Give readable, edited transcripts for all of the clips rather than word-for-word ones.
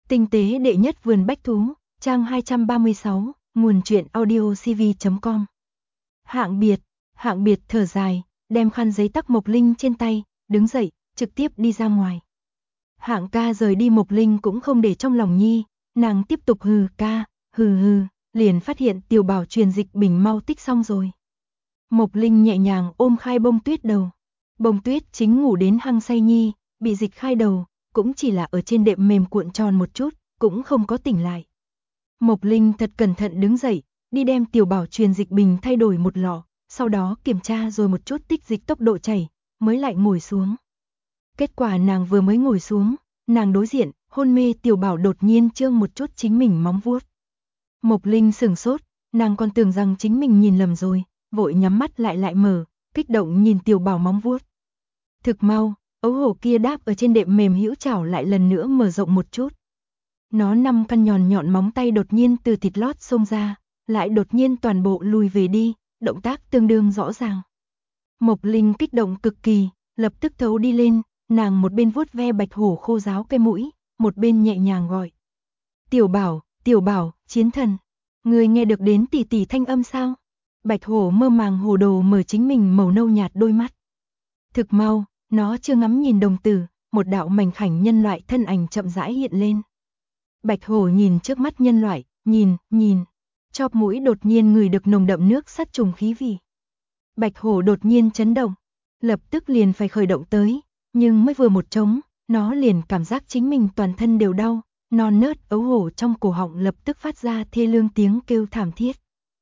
Tinh tế đệ nhất vườn bách thú, trang 236, nguồn truyện audiocv.com. Hạng biệt thở dài, đem khăn giấy tắc Mộc Linh trên tay, đứng dậy, trực tiếp đi ra ngoài. Hạng ca rời đi Mộc Linh cũng không để trong lòng nhi, nàng tiếp tục hừ ca, hừ, liền phát hiện tiểu bảo truyền dịch bình mau tích xong rồi. Mộc Linh nhẹ nhàng ôm Khai Bông Tuyết đầu. Bông Tuyết chính ngủ đến hăng say nhi, bị dịch khai đầu, cũng chỉ là ở trên đệm mềm cuộn tròn một chút, cũng không có tỉnh lại. Mộc Linh thật cẩn thận đứng dậy, đi đem tiểu bảo truyền dịch bình thay đổi một lọ, sau đó kiểm tra rồi một chút tích dịch tốc độ chảy, mới lại ngồi xuống. Kết quả nàng vừa mới ngồi xuống, nàng đối diện, hôn mê tiểu bảo đột nhiên trương một chút chính mình móng vuốt. Mộc Linh sửng sốt, nàng còn tưởng rằng chính mình nhìn lầm rồi, vội nhắm mắt lại mở, kích động nhìn tiểu bảo móng vuốt. Thực mau, ấu hổ kia đáp ở trên đệm mềm hữu chảo lại lần nữa mở rộng một chút. Nó 5 căn nhọn nhọn móng tay đột nhiên từ thịt lót xông ra, lại đột nhiên toàn bộ lùi về đi, động tác tương đương rõ ràng. Mộc Linh kích động cực kỳ, lập tức thấu đi lên, nàng một bên vuốt ve bạch hổ khô ráo cái mũi, một bên nhẹ nhàng gọi. Tiểu bảo, chiến thần, người nghe được đến tỷ tỷ thanh âm sao? Bạch hổ mơ màng hồ đồ mở chính mình màu nâu nhạt đôi mắt. Thực mau, nó chưa ngắm nhìn đồng tử, một đạo mảnh khảnh nhân loại thân ảnh chậm rãi hiện lên. Bạch hổ nhìn trước mắt nhân loại, nhìn, chóp mũi đột nhiên ngửi được nồng đậm nước sắt trùng khí vị. Bạch hổ đột nhiên chấn động, lập tức liền phải khởi động tới, nhưng mới vừa một trống, nó liền cảm giác chính mình toàn thân đều đau, non nớt ấu hổ trong cổ họng lập tức phát ra thê lương tiếng kêu thảm thiết.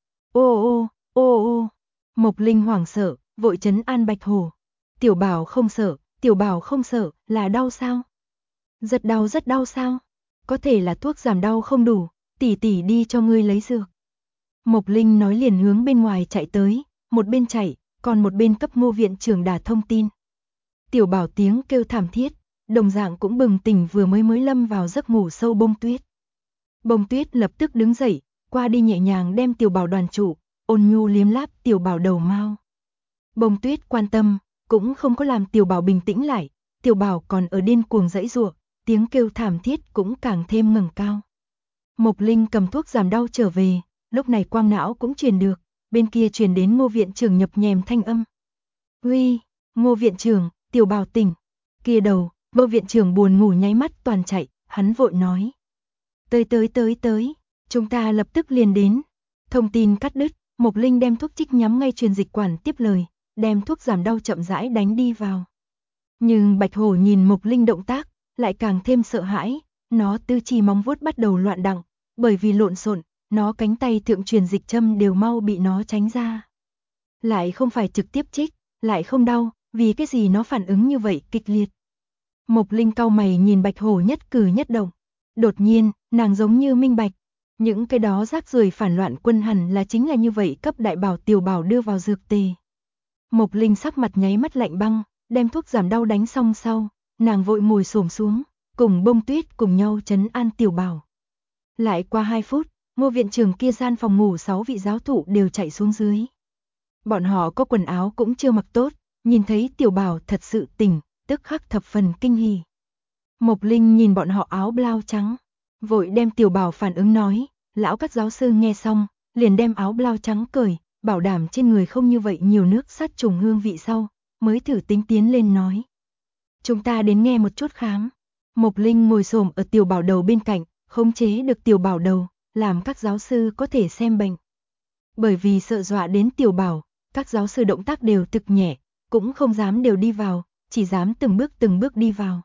Ô, Mộc Linh hoảng sợ, vội trấn an Bạch hổ. Tiểu bảo không sợ, là đau sao? Rất đau sao? Có thể là thuốc giảm đau không đủ, tỷ tỷ đi cho ngươi lấy dược. Mộc Linh nói liền hướng bên ngoài chạy tới, một bên chạy, còn một bên cấp Ngô viện trưởng đả thông tin. Tiểu bảo tiếng kêu thảm thiết, đồng dạng cũng bừng tỉnh vừa mới lâm vào giấc ngủ sâu Bông Tuyết. Bông Tuyết lập tức đứng dậy, qua đi nhẹ nhàng đem tiểu bảo đoàn trụ, ôn nhu liếm láp tiểu bảo đầu mao. Bông Tuyết quan tâm, cũng không có làm tiểu bảo bình tĩnh lại, tiểu bảo còn ở điên cuồng giãy giụa, tiếng kêu thảm thiết cũng càng thêm ngẩng cao. Mộc Linh cầm thuốc giảm đau trở về, lúc này quang não cũng truyền được, bên kia truyền đến Ngô viện trưởng nhập nhèm thanh âm. "Uy, Ngô viện trưởng, tiểu bảo tỉnh." Kia đầu, Ngô viện trưởng buồn ngủ nháy mắt toàn chạy, hắn vội nói: "Tới, chúng ta lập tức liền đến." Thông tin cắt đứt, Mộc Linh đem thuốc trích nhắm ngay truyền dịch quản tiếp lời, đem thuốc giảm đau chậm rãi đánh đi vào. Nhưng Bạch hổ nhìn Mộc Linh động tác, lại càng thêm sợ hãi, nó tư chi móng vuốt bắt đầu loạn đặng, bởi vì lộn xộn, nó cánh tay thượng truyền dịch châm đều mau bị nó tránh ra. Lại không phải trực tiếp trích, lại không đau, vì cái gì nó phản ứng như vậy kịch liệt. Mộc Linh cau mày nhìn Bạch hổ nhất cử nhất động, đột nhiên, nàng giống như minh bạch, những cái đó rác rưởi phản loạn quân hẳn là chính là như vậy cấp đại bảo tiểu bảo đưa vào dược tề. Mộc Linh sắc mặt nháy mắt lạnh băng, đem thuốc giảm đau đánh xong sau, nàng vội ngồi xổm xuống, cùng Bông Tuyết cùng nhau trấn an tiểu bảo. Lại qua 2 phút, Ngô viện trưởng kia gian phòng ngủ 6 vị giáo thụ đều chạy xuống dưới. Bọn họ có quần áo cũng chưa mặc tốt, nhìn thấy tiểu bảo thật sự tỉnh, tức khắc thập phần kinh hỉ. Mộc Linh nhìn bọn họ áo blau trắng, vội đem tiểu bảo phản ứng nói, lão các giáo sư nghe xong, liền đem áo blau trắng cởi, bảo đảm trên người không như vậy nhiều nước sát trùng hương vị sau, mới thử tính tiến lên nói. Chúng ta đến nghe một chút khám. Mộc Linh ngồi xổm ở tiểu bảo đầu bên cạnh, khống chế được tiểu bảo đầu, làm các giáo sư có thể xem bệnh. Bởi vì sợ dọa đến tiểu bảo, các giáo sư động tác đều thực nhẹ, cũng không dám đều đi vào, chỉ dám từng bước đi vào.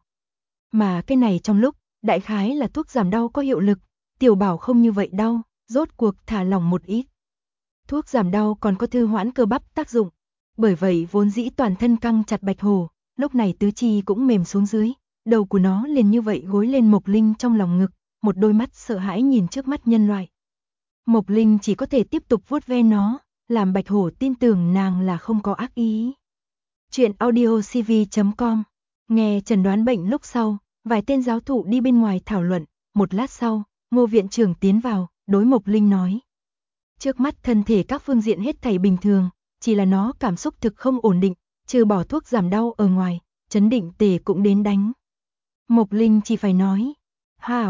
Mà cái này trong lúc, đại khái là thuốc giảm đau có hiệu lực, tiểu bảo không như vậy đau, rốt cuộc thả lỏng một ít. Thuốc giảm đau còn có thư hoãn cơ bắp tác dụng, bởi vậy vốn dĩ toàn thân căng chặt Bạch hổ, lúc này tứ chi cũng mềm xuống dưới, đầu của nó liền như vậy gối lên Mộc Linh trong lòng ngực, một đôi mắt sợ hãi nhìn trước mắt nhân loại. Mộc Linh chỉ có thể tiếp tục vuốt ve nó, làm Bạch hổ tin tưởng nàng là không có ác ý. Chuyện audiocv.com. Nghe chẩn đoán bệnh lúc sau, vài tên giáo thụ đi bên ngoài thảo luận, một lát sau, Ngô viện trưởng tiến vào, đối Mộc Linh nói. Trước mắt thân thể các phương diện hết thảy bình thường, chỉ là nó cảm xúc thực không ổn định, trừ bỏ thuốc giảm đau ở ngoài, chấn định tề cũng đến đánh. Mộc Linh chỉ phải nói, hảo,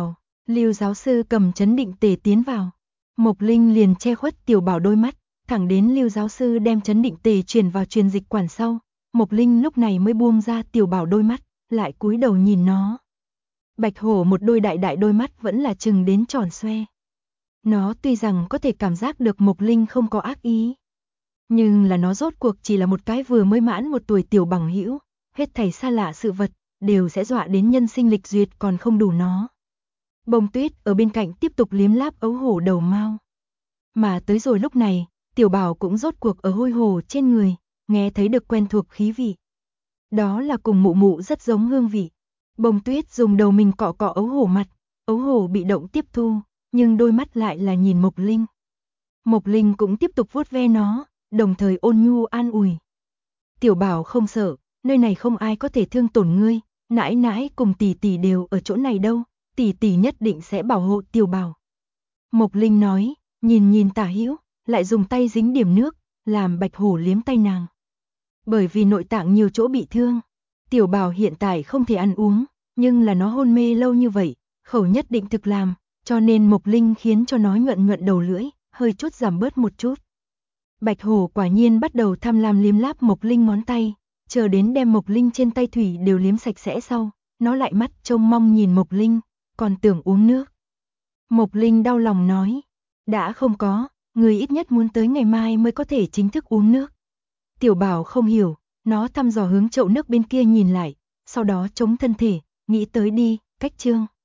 Lưu giáo sư cầm chấn định tề tiến vào. Mộc Linh liền che khuất Tiểu Bảo đôi mắt, thẳng đến Lưu giáo sư đem chấn định tề truyền vào truyền dịch quản sau, Mộc Linh lúc này mới buông ra Tiểu Bảo đôi mắt, lại cúi đầu nhìn nó. Bạch hổ một đôi đại đại đôi mắt vẫn là trừng đến tròn xoe. Nó tuy rằng có thể cảm giác được Mộc Linh không có ác ý, nhưng là nó rốt cuộc chỉ là một cái vừa mới mãn 1 tuổi tiểu bằng hữu, hết thảy xa lạ sự vật đều sẽ dọa đến nhân sinh lịch duyệt còn không đủ nó. Bông Tuyết ở bên cạnh tiếp tục liếm láp ấu hổ đầu mao. Mà tới rồi lúc này, Tiểu Bảo cũng rốt cuộc ở hôi hổ trên người, nghe thấy được quen thuộc khí vị. Đó là cùng mụ mụ rất giống hương vị. Bông Tuyết dùng đầu mình cọ cọ ấu hổ mặt, ấu hổ bị động tiếp thu, nhưng đôi mắt lại là nhìn Mộc Linh. Mộc Linh cũng tiếp tục vuốt ve nó, đồng thời ôn nhu an ủi. Tiểu Bảo không sợ, nơi này không ai có thể thương tổn ngươi, nãi nãi cùng tỷ tỷ đều ở chỗ này đâu, tỷ tỷ nhất định sẽ bảo hộ Tiểu Bảo. Mộc Linh nói, nhìn nhìn tả hữu, lại dùng tay dính điểm nước, làm Bạch hổ liếm tay nàng. Bởi vì nội tạng nhiều chỗ bị thương, Tiểu Bảo hiện tại không thể ăn uống, nhưng là nó hôn mê lâu như vậy, khẩu nhất định thực làm, cho nên Mộc Linh khiến cho nó nhuận đầu lưỡi, hơi chút giảm bớt một chút. Bạch hổ quả nhiên bắt đầu tham lam liếm láp Mộc Linh ngón tay, chờ đến đem Mộc Linh trên tay thủy đều liếm sạch sẽ sau, nó lại mắt trông mong nhìn Mộc Linh, còn tưởng uống nước. Mộc Linh đau lòng nói, đã không có, người ít nhất muốn tới ngày mai mới có thể chính thức uống nước. Tiểu Bảo không hiểu, nó thăm dò hướng chậu nước bên kia nhìn lại, sau đó chống thân thể, nghĩ tới đi, cách chương.